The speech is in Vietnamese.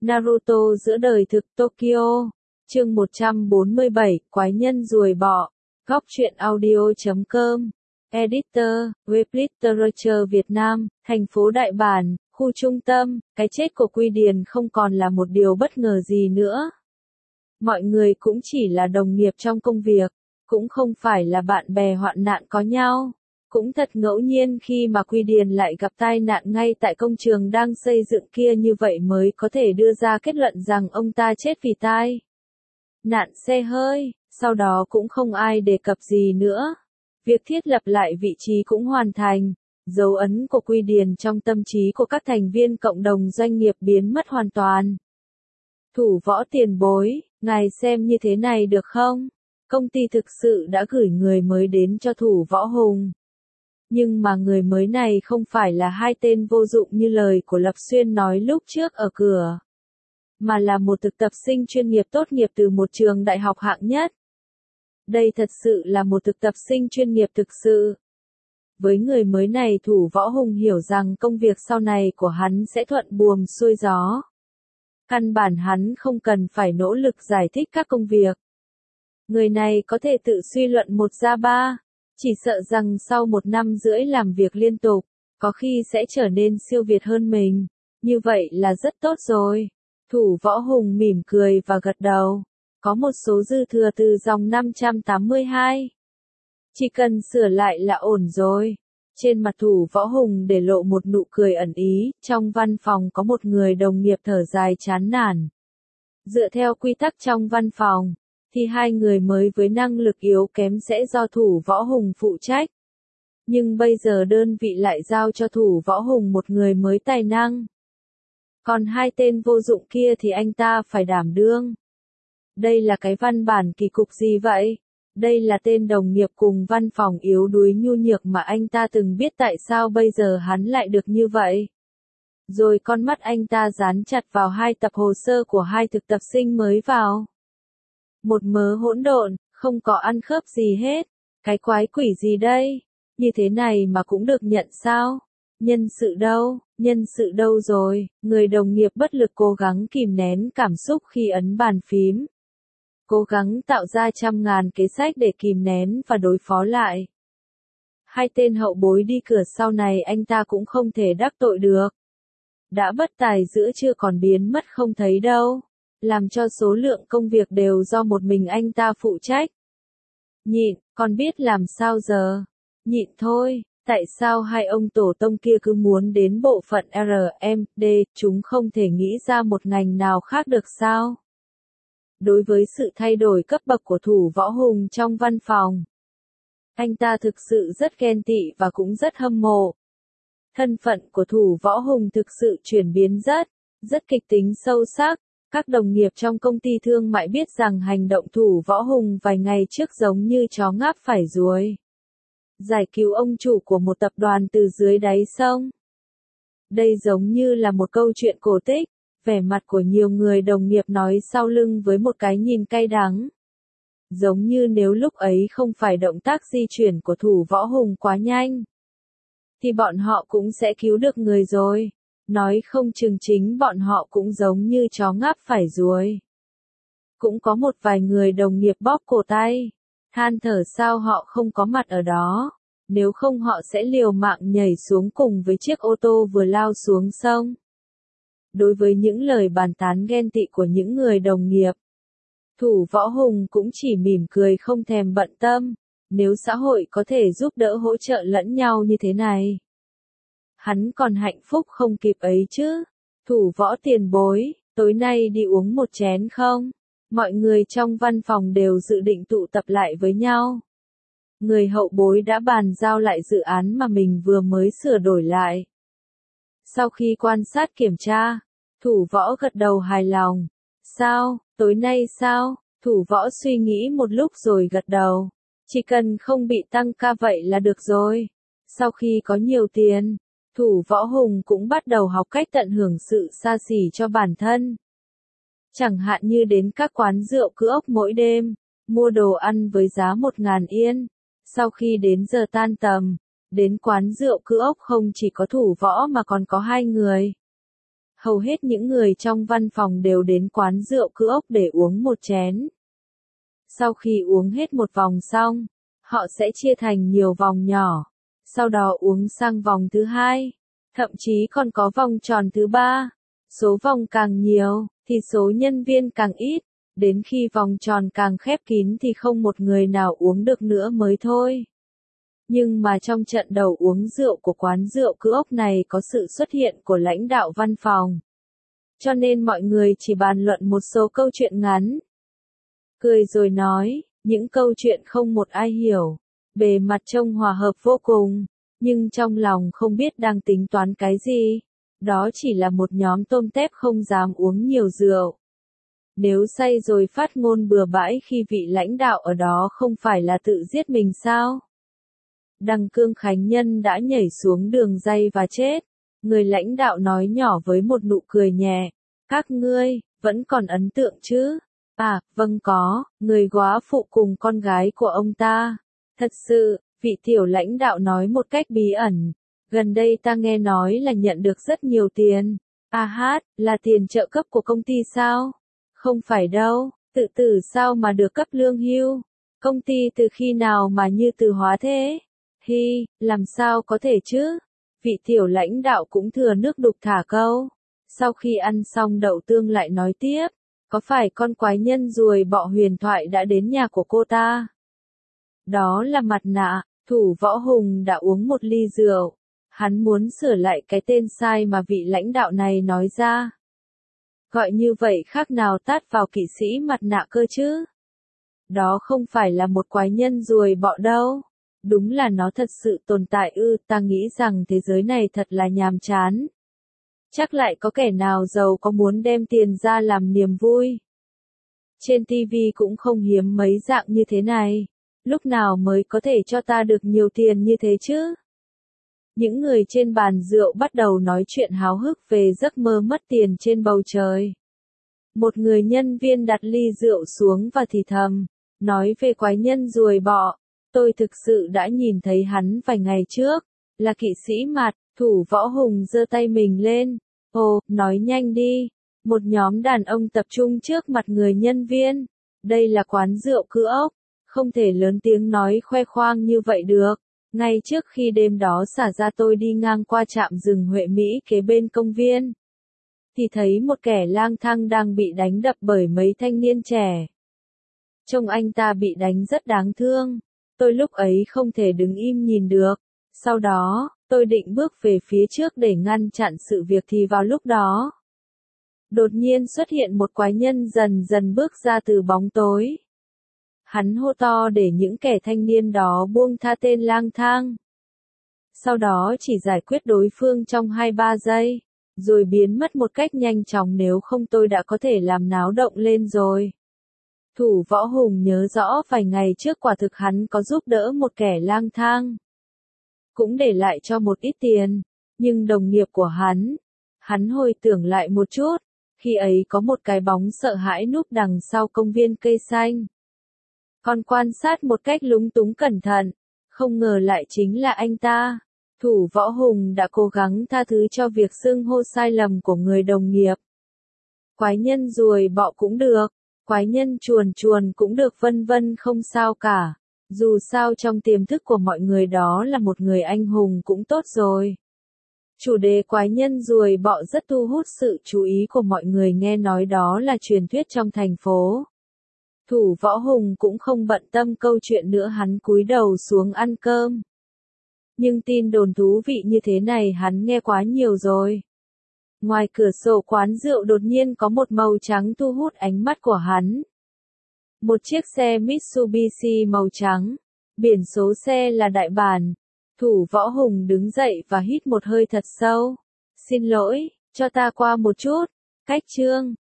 Naruto giữa đời thực Tokyo. Chương 147, Quái nhân ruồi bọ. Góc truyện audio.com. Editor, Web Literature Việt Nam, thành phố Đại Bản, khu trung tâm. Cái chết của Quy Điền không còn là một điều bất ngờ gì nữa. Mọi người cũng chỉ là đồng nghiệp trong công việc, cũng không phải là bạn bè hoạn nạn có nhau. Cũng thật ngẫu nhiên khi mà Quy Điền lại gặp tai nạn ngay tại công trường đang xây dựng kia, như vậy mới có thể đưa ra kết luận rằng ông ta chết vì tai nạn xe hơi. Sau đó cũng không ai đề cập gì nữa. Việc thiết lập lại vị trí cũng hoàn thành. Dấu ấn của Quy Điền trong tâm trí của các thành viên cộng đồng doanh nghiệp biến mất hoàn toàn. Thủ võ tiền bối, ngài xem như thế này được không? Công ty thực sự đã gửi người mới đến cho Thủ Võ Hùng. Nhưng mà người mới này không phải là hai tên vô dụng như lời của Lập Xuyên nói lúc trước ở cửa, mà là một thực tập sinh chuyên nghiệp tốt nghiệp từ một trường đại học hạng nhất. Đây thật sự là một thực tập sinh chuyên nghiệp thực sự. Với người mới này, Thủ Võ Hùng hiểu rằng công việc sau này của hắn sẽ thuận buồm xuôi gió. Căn bản hắn không cần phải nỗ lực giải thích các công việc. Người này có thể tự suy luận một ra ba. Chỉ sợ rằng sau 1 năm rưỡi làm việc liên tục, có khi sẽ trở nên siêu việt hơn mình. Như vậy là rất tốt rồi. Thủ Võ Hùng mỉm cười và gật đầu. Có một số dư thừa từ dòng 582. Chỉ cần sửa lại là ổn rồi. Trên mặt Thủ Võ Hùng để lộ một nụ cười ẩn ý. Trong văn phòng có một người đồng nghiệp thở dài chán nản. Dựa theo quy tắc trong văn phòng, thì hai người mới với năng lực yếu kém sẽ do Thủ Võ Hùng phụ trách. Nhưng bây giờ đơn vị lại giao cho Thủ Võ Hùng một người mới tài năng. Còn hai tên vô dụng kia thì anh ta phải đảm đương. Đây là cái văn bản kỳ cục gì vậy? Đây là tên đồng nghiệp cùng văn phòng yếu đuối nhu nhược mà anh ta từng biết, tại sao bây giờ hắn lại được như vậy? Rồi con mắt anh ta dán chặt vào 2 tập hồ sơ của 2 thực tập sinh mới vào. Một mớ hỗn độn, không có ăn khớp gì hết. Cái quái quỷ gì đây? Như thế này mà cũng được nhận sao? Nhân sự đâu? Nhân sự đâu rồi? Người đồng nghiệp bất lực cố gắng kìm nén cảm xúc khi ấn bàn phím. Cố gắng tạo ra trăm ngàn kế sách để kìm nén và đối phó lại. Hai tên hậu bối đi cửa sau này anh ta cũng không thể đắc tội được. Đã bất tài giữa chưa còn biến mất không thấy đâu. Làm cho số lượng công việc đều do một mình anh ta phụ trách. Nhịn, còn biết làm sao giờ? Nhịn thôi, tại sao hai ông tổ tông kia cứ muốn đến bộ phận R&D, chúng không thể nghĩ ra một ngành nào khác được sao? Đối với sự thay đổi cấp bậc của Thủ Võ Hùng trong văn phòng, anh ta thực sự rất ghen tị và cũng rất hâm mộ. Thân phận của Thủ Võ Hùng thực sự chuyển biến rất kịch tính sâu sắc. Các đồng nghiệp trong công ty thương mại biết rằng hành động Thủ Võ Hùng vài ngày trước giống như chó ngáp phải ruồi. Giải cứu ông chủ của một tập đoàn từ dưới đáy sông. Đây giống như là một câu chuyện cổ tích. Vẻ mặt của nhiều người đồng nghiệp nói sau lưng với một cái nhìn cay đắng. Giống như nếu lúc ấy không phải động tác di chuyển của Thủ Võ Hùng quá nhanh, thì bọn họ cũng sẽ cứu được người rồi. Nói không chừng chính bọn họ cũng giống như chó ngáp phải ruồi. Cũng có một vài người đồng nghiệp bóp cổ tay, than thở sao họ không có mặt ở đó, nếu không họ sẽ liều mạng nhảy xuống cùng với chiếc ô tô vừa lao xuống sông. Đối với những lời bàn tán ghen tị của những người đồng nghiệp, Thủ Võ Hùng cũng chỉ mỉm cười không thèm bận tâm. Nếu xã hội có thể giúp đỡ hỗ trợ lẫn nhau như thế này, hắn còn hạnh phúc không kịp ấy chứ. Thủ Võ tiền bối, tối nay đi uống một chén không? Mọi người trong văn phòng đều dự định tụ tập lại với nhau. Người hậu bối đã bàn giao lại dự án mà mình vừa mới sửa đổi lại. Sau khi quan sát kiểm tra, Thủ Võ gật đầu hài lòng. Sao, tối nay sao? Thủ Võ suy nghĩ một lúc rồi gật đầu. Chỉ cần không bị tăng ca vậy là được rồi. Sau khi có nhiều tiền, Thủ Võ Hùng cũng bắt đầu học cách tận hưởng sự xa xỉ cho bản thân. Chẳng hạn như đến các quán rượu Cữ Ốc mỗi đêm, mua đồ ăn với giá 1.000 Yên. Sau khi đến giờ tan tầm, đến quán rượu Cữ Ốc không chỉ có Thủ Võ mà còn có 2 người. Hầu hết những người trong văn phòng đều đến quán rượu Cự Ốc để uống một chén. Sau khi uống hết một vòng xong, họ sẽ chia thành nhiều vòng nhỏ, sau đó uống sang vòng thứ hai, thậm chí còn có vòng tròn thứ ba. Số vòng càng nhiều, thì số nhân viên càng ít, đến khi vòng tròn càng khép kín thì không một người nào uống được nữa mới thôi. Nhưng mà trong trận đầu uống rượu của quán rượu Cự Ốc này có sự xuất hiện của lãnh đạo văn phòng. Cho nên mọi người chỉ bàn luận một số câu chuyện ngắn. Cười rồi nói, những câu chuyện không một ai hiểu. Bề mặt trông hòa hợp vô cùng, nhưng trong lòng không biết đang tính toán cái gì. Đó chỉ là một nhóm tôm tép không dám uống nhiều rượu. Nếu say rồi phát ngôn bừa bãi khi vị lãnh đạo ở đó không phải là tự giết mình sao? Đằng Cương Khánh Nhân đã nhảy xuống đường ray và chết. Người lãnh đạo nói nhỏ với một nụ cười nhẹ. Các ngươi, vẫn còn ấn tượng chứ? À, vâng có, người góa phụ cùng con gái của ông ta. Thật sự, vị tiểu lãnh đạo nói một cách bí ẩn. Gần đây ta nghe nói là nhận được rất nhiều tiền. À hát, là tiền trợ cấp của công ty sao? Không phải đâu, tự tử sao mà được cấp lương hưu? Công ty từ khi nào mà như từ hóa thế? Hi, làm sao có thể chứ? Vị tiểu lãnh đạo cũng thừa nước đục thả câu. Sau khi ăn xong đậu tương lại nói tiếp. Có phải con quái nhân ruồi bọ huyền thoại đã đến nhà của cô ta? Đó là mặt nạ, Thủ Võ Hùng đã uống một ly rượu. Hắn muốn sửa lại cái tên sai mà vị lãnh đạo này nói ra. Gọi như vậy khác nào tát vào kỵ sĩ mặt nạ cơ chứ? Đó không phải là một quái nhân ruồi bọ đâu. Đúng là nó thật sự tồn tại ư, ta nghĩ rằng thế giới này thật là nhàm chán. Chắc lại có kẻ nào giàu có muốn đem tiền ra làm niềm vui. Trên TV cũng không hiếm mấy dạng như thế này. Lúc nào mới có thể cho ta được nhiều tiền như thế chứ? Những người trên bàn rượu bắt đầu nói chuyện háo hức về giấc mơ mất tiền trên bầu trời. Một người nhân viên đặt ly rượu xuống và thì thầm, nói về quái nhân ruồi bọ. Tôi thực sự đã nhìn thấy hắn vài ngày trước, là kỵ sĩ mặt. Thủ Võ Hùng giơ tay mình lên. Ồ, nói nhanh đi. Một nhóm đàn ông tập trung trước mặt người nhân viên. Đây là quán rượu Cự Ốc. Không thể lớn tiếng nói khoe khoang như vậy được. Ngay trước khi đêm đó xả ra tôi đi ngang qua trạm rừng Huệ Mỹ kế bên công viên. Thì thấy một kẻ lang thang đang bị đánh đập bởi mấy thanh niên trẻ. Trông anh ta bị đánh rất đáng thương. Tôi lúc ấy không thể đứng im nhìn được. Sau đó, tôi định bước về phía trước để ngăn chặn sự việc thì vào lúc đó. Đột nhiên xuất hiện một quái nhân dần dần bước ra từ bóng tối. Hắn hô to để những kẻ thanh niên đó buông tha tên lang thang. Sau đó chỉ giải quyết đối phương trong 2-3 giây, rồi biến mất một cách nhanh chóng, nếu không tôi đã có thể làm náo động lên rồi. Thủ Võ Hùng nhớ rõ vài ngày trước quả thực hắn có giúp đỡ một kẻ lang thang. Cũng để lại cho một ít tiền, nhưng đồng nghiệp của hắn hồi tưởng lại một chút, khi ấy có một cái bóng sợ hãi núp đằng sau công viên cây xanh. Còn quan sát một cách lúng túng cẩn thận, không ngờ lại chính là anh ta. Thủ Võ Hùng đã cố gắng tha thứ cho việc xưng hô sai lầm của người đồng nghiệp. Quái nhân ruồi bọ cũng được, quái nhân chuồn chuồn cũng được, vân vân, không sao cả. Dù sao trong tiềm thức của mọi người đó là một người anh hùng cũng tốt rồi. Chủ đề quái nhân ruồi bọ rất thu hút sự chú ý của mọi người, nghe nói đó là truyền thuyết trong thành phố. Thủ Võ Hùng cũng không bận tâm câu chuyện nữa, hắn cúi đầu xuống ăn cơm. Nhưng tin đồn thú vị như thế này hắn nghe quá nhiều rồi. Ngoài cửa sổ quán rượu đột nhiên có một màu trắng thu hút ánh mắt của hắn. Một chiếc xe Mitsubishi màu trắng. Biển số xe là đại bản. Thủ Võ Hùng đứng dậy và hít một hơi thật sâu. Xin lỗi, cho ta qua một chút. Cách chương.